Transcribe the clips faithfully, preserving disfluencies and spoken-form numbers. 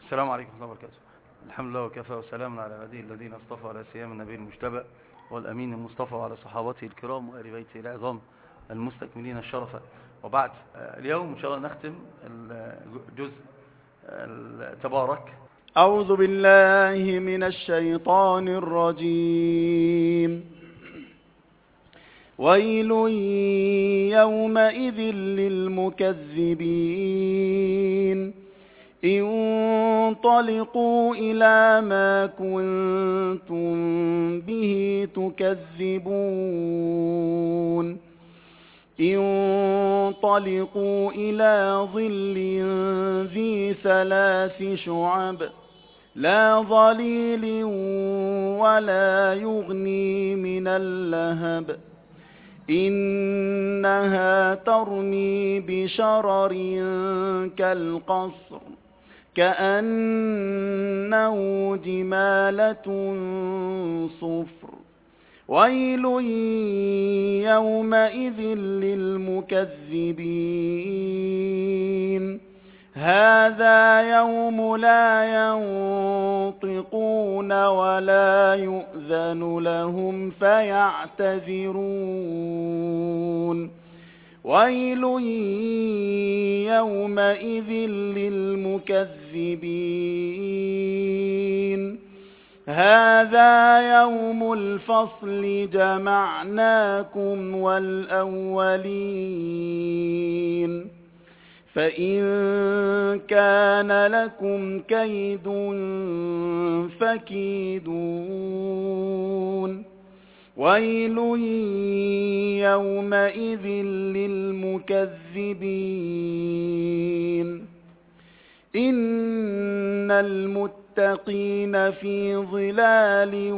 السلام عليكم ورحمة الله وبركاته. الحمد لله وكفى وسلام على عباده الذين اصطفى، على سيما النبي المجتبى والأمين المصطفى وعلى صحابته الكرام وآل بيته العظام المستكملين الشرف. وبعد، اليوم إن شاء الله نختم الجزء التبارك. أعوذ بالله من الشيطان الرجيم. ويل يومئذ للمكذبين انطلقوا إلى ما كنتم به تكذبون انطلقوا إلى ظل ذي ثلاث شعب لا ظليل ولا يغني من اللهب إنها ترمي بشرر كالقصر كأنه جمالة صفر ويل يومئذ للمكذبين هذا يوم لا ينطقون ولا يؤذن لهم فيعتذرون ويل يومئذ للمكذبين هذا يوم الفصل جمعناكم والأولين فإن كان لكم كيد فكيدون ويل يومئذ للمكذبين إن المتقين في ظلال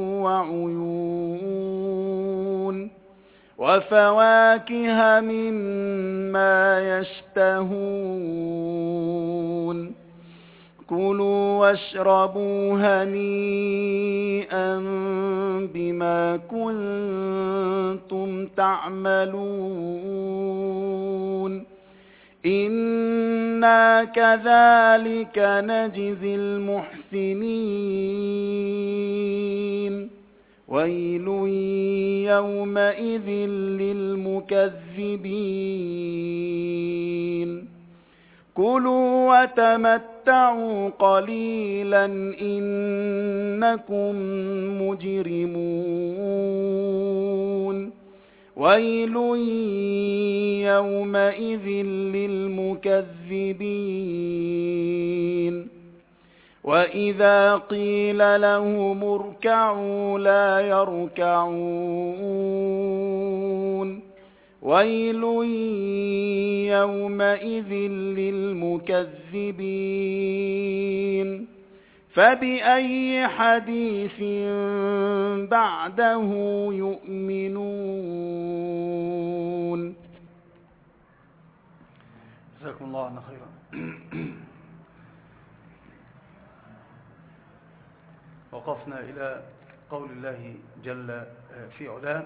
وعيون وفواكه مما يشتهون كلوا واشربوا هنيئا بما كنتم تعملون إنا كذلك نجزي المحسنين ويل يومئذ للمكذبين كلوا وتمتعوا قليلا إنكم مجرمون ويل يومئذ للمكذبين وإذا قيل لهم اركعوا لا يركعون ويل يومئذ للمكذبين فبأي حديث بعده يؤمنون. جزاكم الله عنا خيرا. وقفنا إلى قول الله جل في علاه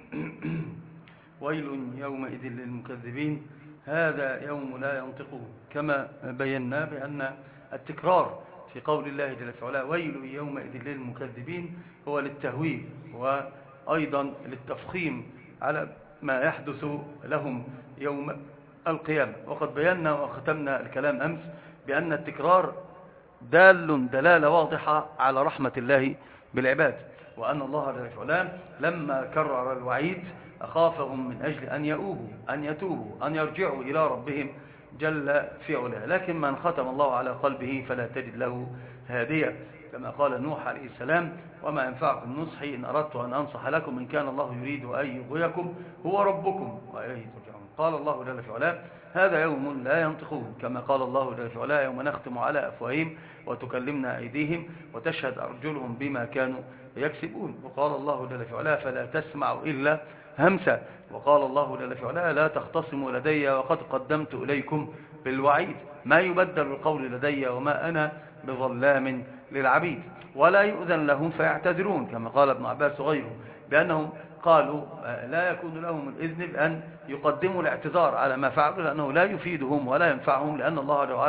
ويل يومئذ للمكذبين هذا يوم لا ينطقون، كما بينا بأن التكرار في قول الله جل في علاه ويل يومئذ للمكذبين هو للتهويل وأيضا للتفخيم على ما يحدث لهم يوم القيامة. وقد بينا وختمنا الكلام أمس بأن التكرار دال دلالة واضحة على رحمة الله بالعباد، وأن الله جل في علاه لما كرر الوعيد أخافهم من أجل أن يؤوبوا أن يتوبوا أن يرجعوا إلى ربهم جل في علاه، لكن من ختم الله على قلبه فلا تجد له هاديا، كما قال نوح عليه السلام وما ينفعكم نصحي إن أردت أن أنصح لكم إن كان الله يريد أن يغويكم هو ربكم وإليه ترجعون. قال الله جل في علاه هذا يوم لا ينطقون، كما قال الله جل في علاه يوم نختم على أفواههم وتكلمنا أيديهم وتشهد أرجلهم بما كانوا يكسبون. وقال الله جل في علاه فلا تسمع إلا همسة. وقال الله جل في علاه لا تختصموا لدي وقد قدمت إليكم بالوعيد ما يبدل القول لدي وما أنا بظلام للعبيد ولا يؤذن لهم فيعتذرون، كما قال ابن عباس وغيره بأنهم قالوا لا يكون لهم الإذن بأن يقدموا الاعتذار على ما فعلوا لأنه لا يفيدهم ولا ينفعهم، لأن الله تعالى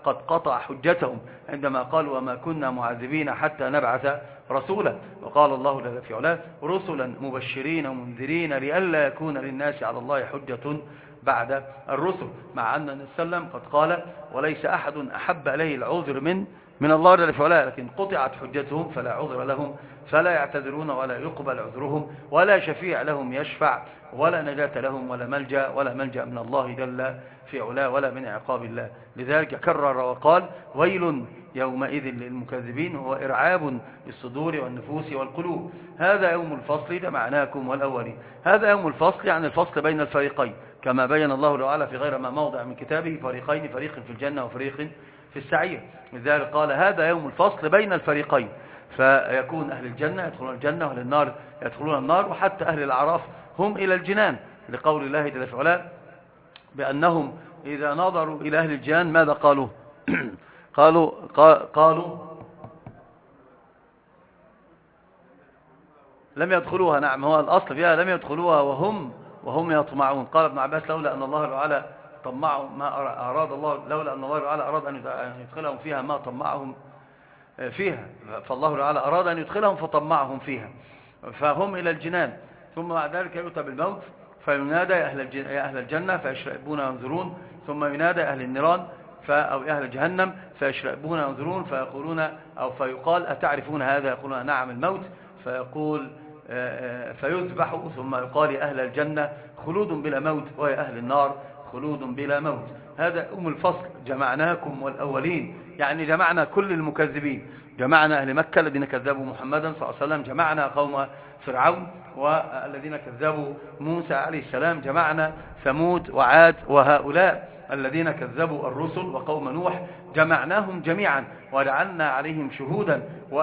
قد قطع حجتهم عندما قال وما كنا معذبين حتى نبعث رسولا. وقال الله جل في علاه رسلا مبشرين ومنذرين لئلا يكون للناس على الله حجة بعد الرسل، مع أن النبي صلى الله عليه وسلم قد قال وليس أحد أحب إليه العذر من من الله جل في علاه، لكن قطعت حجتهم فلا عذر لهم، فلا يعتذرون ولا يقبل عذرهم ولا شفيع لهم يشفع ولا نجاة لهم ولا ملجأ ولا ملجأ من الله جل في علاه ولا من عقاب الله. لذلك كرر وقال ويل يومئذ للمكذبين، هو إرعاب للصدور والنفوس والقلوب. هذا يوم الفصل جمعناكم والأولين. هذا يوم الفصل يعني الفصل بين الفريقين، كما بين الله تعالى في غير ما موضع من كتابه فريقين، فريق في الجنة وفريق في السعير. لذلك قال هذا يوم الفصل بين الفريقين، فيكون أهل الجنة يدخلون الجنة وأهل النار يدخلون النار، وحتى أهل الأعراف هم إلى الجنان، لقول الله جل وعلا بأنهم إذا نظروا إلى أهل الجنان ماذا قالوا قالوا قالوا لم يدخلوها. نعم، هو الأصل فيها لم يدخلوها وهم وهم يطمعون. قال ابن عباس لولا أن الله تعالى طمعوا ما أراد الله لولا أن الله تعالى أراد أن يدخلهم فيها ما طمعهم فيها، فالله تعالى أراد أن يدخلهم فطمعهم فيها، فهم إلى الجنان. ثم بعد ذلك يؤتى بالموت فينادى يا أهل الجنة فيشربون وينظرون، ثم ينادى أهل النيران أو أهل جهنم فيشربون وينظرون، فيقولون أو فيقال أتعرفون هذا؟ يقولون نعم الموت. فيقول فيذبح، ثم يقال يا أهل الجنة خلود بلا موت ويا أهل النار خلود بلا موت. هذا أم الفصل جمعناكم والأولين، يعني جمعنا كل المكذبين، جمعنا أهل مكة الذين كذبوا محمدا صلى الله عليه وسلم، جمعنا قوم فرعون والذين كذبوا موسى عليه السلام، جمعنا ثمود وعاد وهؤلاء الذين كذبوا الرسل وقوم نوح، جمعناهم جميعا وجعلنا عليهم شهودا،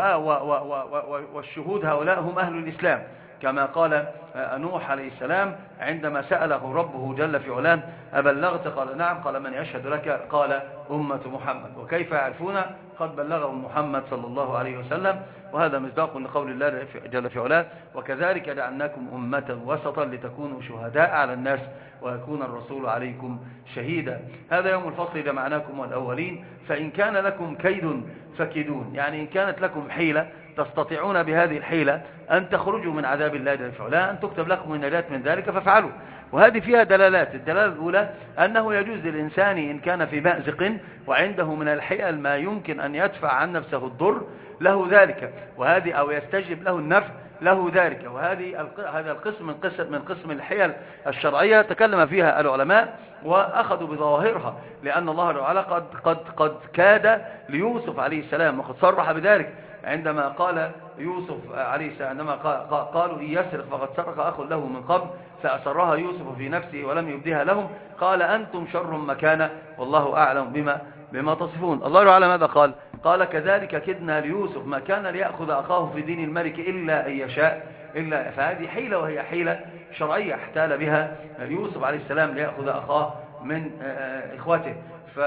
والشهود هؤلاء هم أهل الإسلام، كما قال نوح عليه السلام عندما سأله ربه جل في علاه أبلغت؟ قال نعم. قال من يشهد لك؟ قال أمة محمد. وكيف يعرفون؟ قد بلغهم محمد صلى الله عليه وسلم. وهذا مصداق لقول الله جل في علاه وكذلك جعلناكم أمة وسطا لتكونوا شهداء على الناس ويكون الرسول عليكم شهيدا. هذا يوم الفصل جمعناكم والأولين. فإن كان لكم كيد فكيدون، يعني إن كانت لكم حيلة تستطيعون بهذه الحيلة أن تخرجوا من عذاب الله جل في علاه، أن تكتب لكم النجاة من ذلك فافعلوا. وهذه فيها دلالات. الدلالة الأولى أنه يجوز للإنسان إن كان في مأزق وعنده من الحيل ما يمكن أن يدفع عن نفسه الضر له ذلك، وهذه أو يستجب له النفع له ذلك. وهذه هذا القسم من قسم من قسم الحيل الشرعية تكلم فيها العلماء وأخذوا بظواهرها، لأن الله تعالى قد قد قد كاد ليوسف عليه السلام، وقد صرح بذلك عندما قال يوسف عليه السلام عندما قالوا إن يسرق فقد سرق أخ له من قبل فأسرها يوسف في نفسه ولم يبديها لهم، قال أنتم شر مكانة والله أعلم بما بما تصفون. الله تعالى ماذا قال؟ قال كذلك كدنا ليوسف ما كان ليأخذ أخاه في دين الملك إلا أن يشاء إلا. فهذه حيلة وهي حيلة شرعية احتال بها يوسف عليه السلام ليأخذ أخاه من إخوته.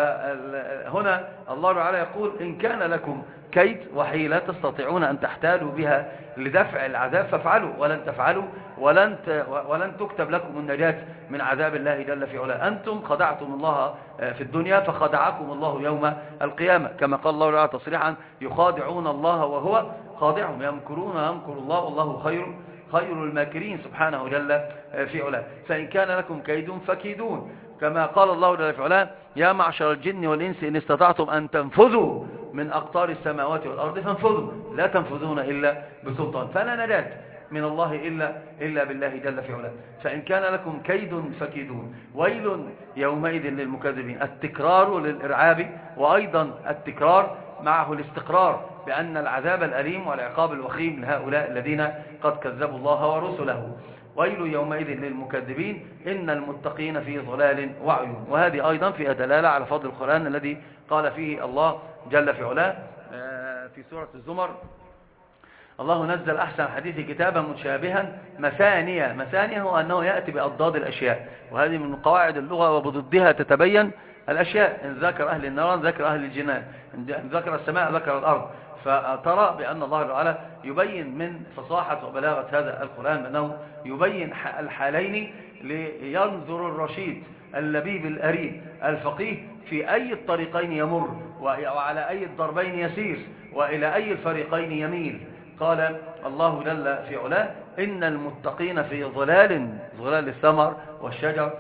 فهنا الله تعالى يقول إن كان لكم كيد وحيلة تستطيعون أن تحتالوا بها لدفع العذاب فافعلوا، ولن تفعلوا ولن ولن تكتب لكم النجاة من عذاب الله جل في علاه. أنتم خدعتم الله في الدنيا فخدعكم الله يوم القيامة، كما قال الله تعالى تصريحا يخادعون الله وهو خادعهم يمكرون يمكر الله والله خير خير الماكرين سبحانه جل في علاه. فإن كان لكم كيد فكيدون، كما قال الله جل في علاه يا معشر الجن والإنس إن استطعتم أن تنفذوا من أقطار السماوات والأرض فانفذوا لا تنفذون إلا بسلطان. فلا نجاة من الله إلا, إلا بالله جل في علاه. فإن كان لكم كيد فكيدون. ويل يومئذ للمكذبين، التكرار للإرعاب، وأيضا التكرار معه الاستقرار بأن العذاب الأليم والعقاب الوخيم لهؤلاء الذين قد كذبوا الله ورسله. ويل يومئذ للمكذبين إن المتقين في ظلال وعيون. وهذه أيضا فيها دلالة على فضل القرآن الذي قال فيه الله جل في علاه في سورة الزمر الله نزل أحسن حديث كتابا متشابها مثانية. مثانية هو أنه يأتي بأضداد الأشياء، وهذه من قواعد اللغة وبضدها تتبين الأشياء. إن ذكر أهل النار ذكر أهل الجنان، إن ذكر السماء ذكر الأرض. فترى بأن الله تعالى يبين من فصاحة وبلاغة هذا القرآن أنه يبين الحالين لينظر الرشيد اللبيب الأريد الفقيه في أي الطريقين يمر وعلى أي الضربين يسير وإلى أي الفريقين يميل. قال الله جل في علاه إن المتقين في ظلال ظلال الثمر والشجر،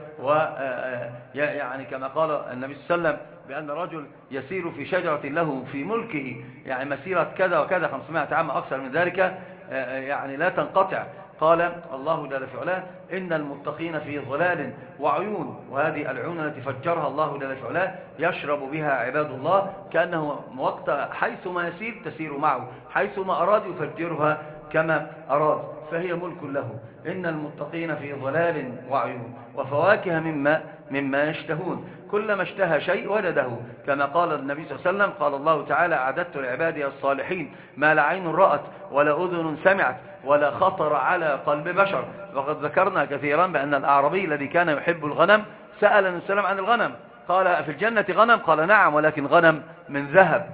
ويعني كما قال النبي صلى الله عليه وسلم بأن رجل يسير في شجرة له في ملكه يعني مسيرة كذا وكذا خمسمائة عام أكثر من ذلك يعني لا تنقطع. قال الله جل في علاه إن المتقين في ظلال وعيون، وهذه العيون التي فجرها الله جل في علاه يشرب بها عباد الله، كأنه وقت حيثما يسير تسير معه، حيثما أراد يفجرها كما أراد، فهي ملك له. إن المتقين في ظلال وعيون وفواكه مما مما يشتهون، كلما اشتهى شيء وجده، كما قال النبي صلى الله عليه وسلم قال الله تعالى أعددت لعبادي الصالحين ما لا عين رأت ولا أذن سمعت ولا خطر على قلب بشر. وقد ذكرنا كثيرا بأن الأعرابي الذي كان يحب الغنم سأل النبي صلى الله عليه وسلم عن الغنم، قال في الجنة غنم؟ قال نعم، ولكن غنم من ذهب.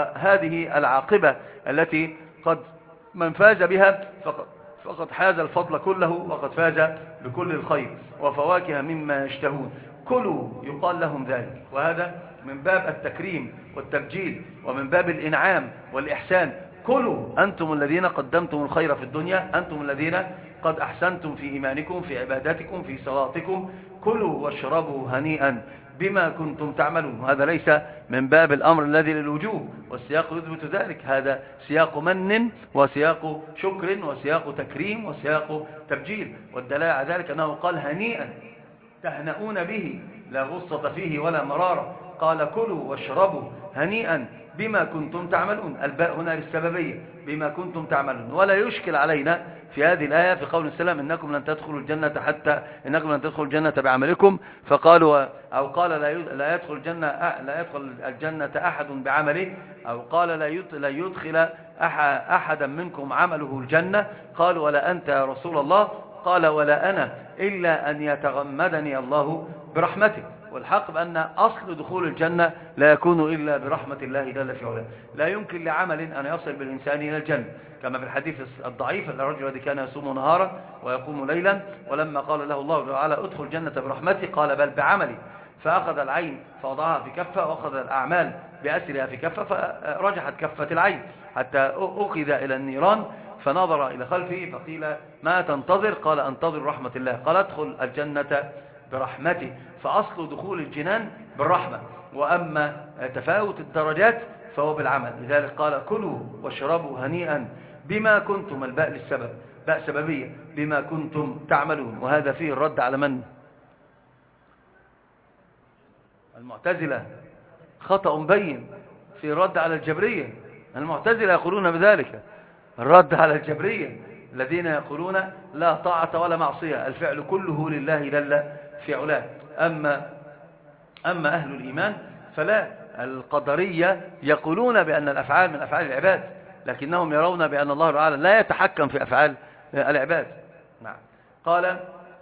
وهذه العاقبة التي قد من فاز بها فقد فقد حاز الفضل كله وقد فاز بكل الخير. وفواكه مما يشتهون كلوا يقال لهم ذلك، وهذا من باب التكريم والتبجيل ومن باب الإنعام والإحسان. كلوا أنتم الذين قدمتم الخير في الدنيا، أنتم الذين قد أحسنتم في إيمانكم في عباداتكم في صلاتكم، كلوا واشربوا هنيئا بما كنتم تعملون. وهذا ليس من باب الأمر الذي للوجوب، والسياق يثبت ذلك، هذا سياق من وسياق شكر وسياق تكريم وسياق تبجيل. والدلالة على ذلك أنه قال هنيئا تهنؤون به لا غصة فيه ولا مرارة. قال كلوا واشربوا هنيئا بما كنتم تعملون، الباء هنا للسببية بما كنتم تعملون. ولا يشكل علينا في هذه الآية في قول السلام إنكم لن تدخلوا الجنة حتى إنكم لن تدخلوا الجنة بعملكم، فقالوا أو قال لا يدخل الجنة لا يدخل الجنة أحد بعمله، أو قال لا يدخل أحدا منكم عمله الجنة، قالوا ولا أنت يا رسول الله؟ قال ولا أنا إلا أن يتغمدني الله برحمته. والحق بأن أصل دخول الجنة لا يكون إلا برحمة الله جل في علاه، لا يمكن لعمل أن يصل بالإنسان إلى الجنة، كما في الحديث الضعيف الرجل الذي كان يصوم نهارا ويقوم ليلا، ولما قال له الله تعالى ادخل الجنة برحمتي قال بل بعملي، فأخذ العين فوضعها في كفة وأخذ الأعمال بأسرها في كفة، فرجحت كفة العين حتى أخذ إلى النيران، فنظر إلى خلفه فقيل ما تنتظر؟ قال أنتظر رحمة الله. قال ادخل الجنة برحمته. فأصل دخول الجنان بالرحمة، وأما تفاوت الدرجات فهو بالعمل. لذلك قال كلوا واشربوا هنيئا بما كنتم، الباء للسبب باء سببية، بما كنتم تعملون. وهذا فيه الرد على من؟ المعتزلة. خطأ بين في الرد على الجبرية. المعتزلة يقولون بذلك، الرد على الجبرية الذين يقولون لا طاعة ولا معصية، الفعل كله لله جل في علاه. أما, أما أهل الإيمان فلا، القدرية يقولون بأن الأفعال من أفعال العباد، لكنهم يرون بأن الله تعالى لا يتحكم في أفعال العباد. نعم. قال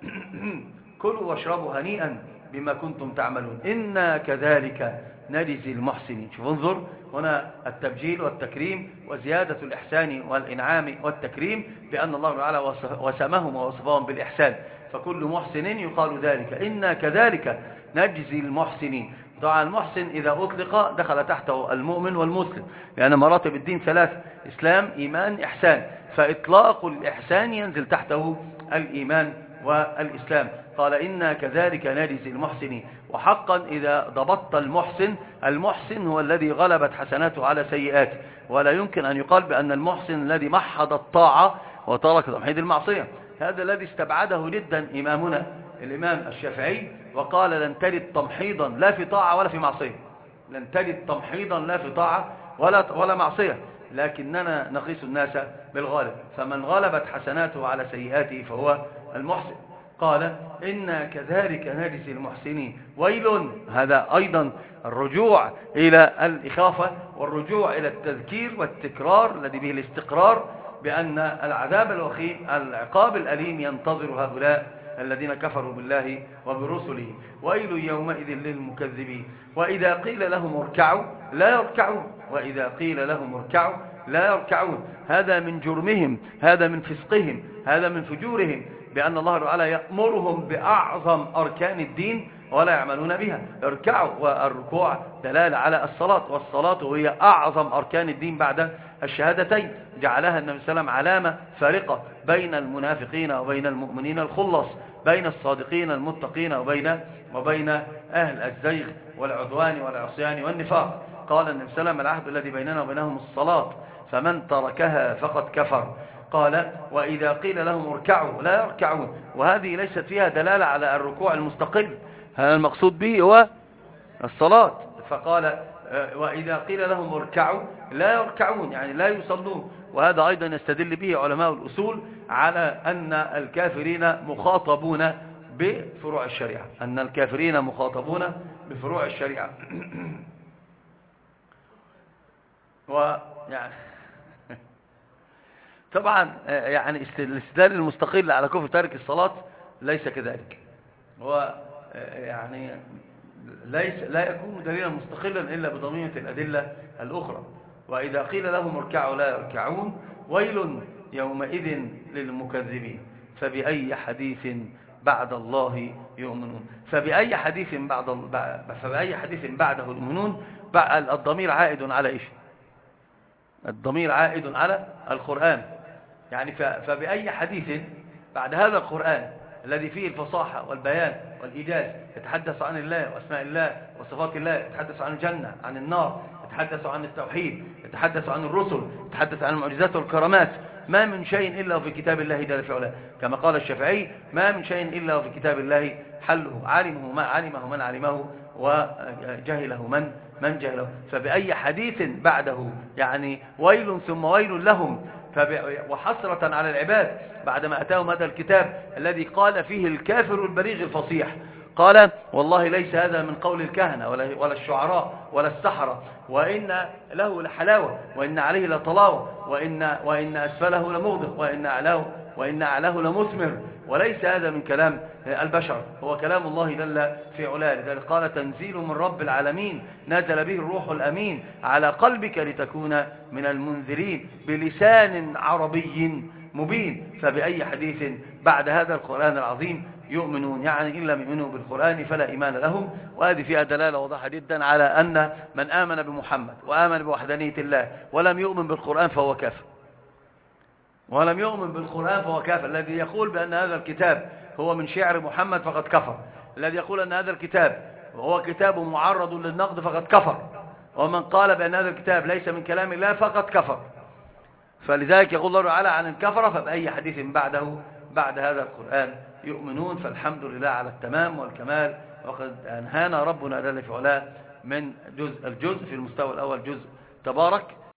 كلوا واشربوا هنيئا بما كنتم تعملون إنا كذلك نجزي المحسنين. شوف انظر هنا التبجيل والتكريم وزيادة الإحسان والإنعام والتكريم، بأن الله تعالى وسمهم ووصفهم بالإحسان، فكل محسن يقال ذلك إنا كذلك نجزي المحسنين. طبعا المحسن إذا أطلق دخل تحته المؤمن والمسلم، لأن مراتب الدين ثلاث: إسلام إيمان إحسان، فإطلاق الإحسان ينزل تحته الإيمان والإسلام. قال إنا كذلك نجزي المحسنين. وحقا إذا ضبطت المحسن، المحسن هو الذي غلبت حسناته على سيئاته، ولا يمكن أن يقال بأن المحسن الذي محض الطاعة وترك تمحيد المعصية. هذا الذي استبعده جدا إمامنا الإمام الشافعي، وقال لن تجد تمحيضا لا في طاعة ولا في معصية، لن تجد تمحيضا لا في طاعة ولا ولا معصية، لكننا نقيس الناس بالغالب، فمن غلبت حسناته على سيئاته فهو المحسن. قال إنا كذلك نجزي المحسنين. ويل، هذا أيضا الرجوع إلى الإخافة والرجوع إلى التذكير والتكرار الذي به الاستقرار بأن العذاب الوخيم العقاب الأليم ينتظر هؤلاء الذين كفروا بالله وبرسله. ويل يومئذ للمكذبين. وإذا قيل لهم اركعوا لا يركعون، وإذا قيل لهم اركعوا لا يركعون. هذا من جرمهم، هذا من فسقهم، هذا من فجورهم، بأن الله تعالى يأمرهم بأعظم أركان الدين ولا يعملون بها. اركعوا، والركوع دلالة على الصلاة، والصلاة هي أعظم أركان الدين بعد الشهادتين. جعلها النبي صلى الله عليه وسلم علامة فارقة بين المنافقين وبين المؤمنين الخلص، بين الصادقين المتقين وبين وبين أهل الزيغ والعدوان والعصيان والنفاق. قال النبي صلى الله عليه وسلم: العهد الذي بيننا وبينهم الصلاة، فمن تركها فقد كفر. قال: وإذا قيل لهم اركعوا لا يركعون. وهذه ليست فيها دلالة على الركوع المستقل، هذا المقصود به هو الصلاة. فقال: وإذا قيل لهم اركعوا لا يركعون، يعني لا يصلون. وهذا أيضا يستدل به علماء الأصول على أن الكافرين مخاطبون بفروع الشريعة، أن الكافرين مخاطبون بفروع الشريعة. ويعني طبعا يعني الاستدلال المستقل على كفر تارك الصلاة ليس كذلك، هو يعني ليس لا يكون دليلا مستقلا إلا بضميمة الأدلة الأخرى. وإذا قيل لهم اركعوا لا يركعون، ويل يومئذ للمكذبين، فبأي حديث بعد الله يؤمنون. فبأي حديث بعد فبأي حديث بعده يؤمنون. الضمير عائد على إيش؟ الضمير عائد على القرآن، يعني فبأي حديث بعد هذا القرآن الذي فيه الفصاحة والبيان والإيجاز، يتحدث عن الله وأسماء الله وصفات الله، يتحدث عن الجنة، عن النار، يتحدث عن التوحيد، يتحدث عن الرسل، يتحدث عن المعجزات والكرامات. ما من شيء إلا في كتاب الله جل في علاه، كما قال الشافعي: ما من شيء إلا في كتاب الله حله، علمه ما علمه من علمه، وجهله من من جهله. فبأي حديث بعده، يعني ويل ثم ويل لهم، وحسرة على العباد بعدما أتاهم هذا الكتاب الذي قال فيه الكافر البليغ الفصيح، قال: والله ليس هذا من قول الكهنة ولا الشعراء ولا السحرة، وإن له لحلاوة، وإن عليه لطلاوة، وإن, وإن أسفله لمغدق، وإن أعلاه, وإن أعلاه لمثمر، وليس هذا من كلام البشر، هو كلام الله جل في علاه. لذلك قال: تنزيل من رب العالمين، نزل به الروح الأمين على قلبك لتكون من المنذرين بلسان عربي مبين. فبأي حديث بعد هذا القرآن العظيم يؤمنون، يعني إن لم يؤمنوا بالقرآن فلا إيمان لهم. وهذه فيها دلالة واضحة جدا على أن من آمن بمحمد وآمن بوحدانية الله ولم يؤمن بالقرآن فهو كافر، ولم يؤمن بالقرآن فهو كافر. الذي يقول بأن هذا الكتاب هو من شعر محمد فقد كفر، الذي يقول أن هذا الكتاب هو كتاب معرض للنقد فقد كفر، ومن قال بأن هذا الكتاب ليس من كلام الله فقد كفر. فلذلك يقول الله تعالى عن الكفرة: فبأي حديث بعده بعد هذا القرآن يؤمنون. فالحمد لله على التمام والكمال، وقد أنهانا ربنا جل في علاه من جزء الجزء في المستوى الأول جزء تبارك،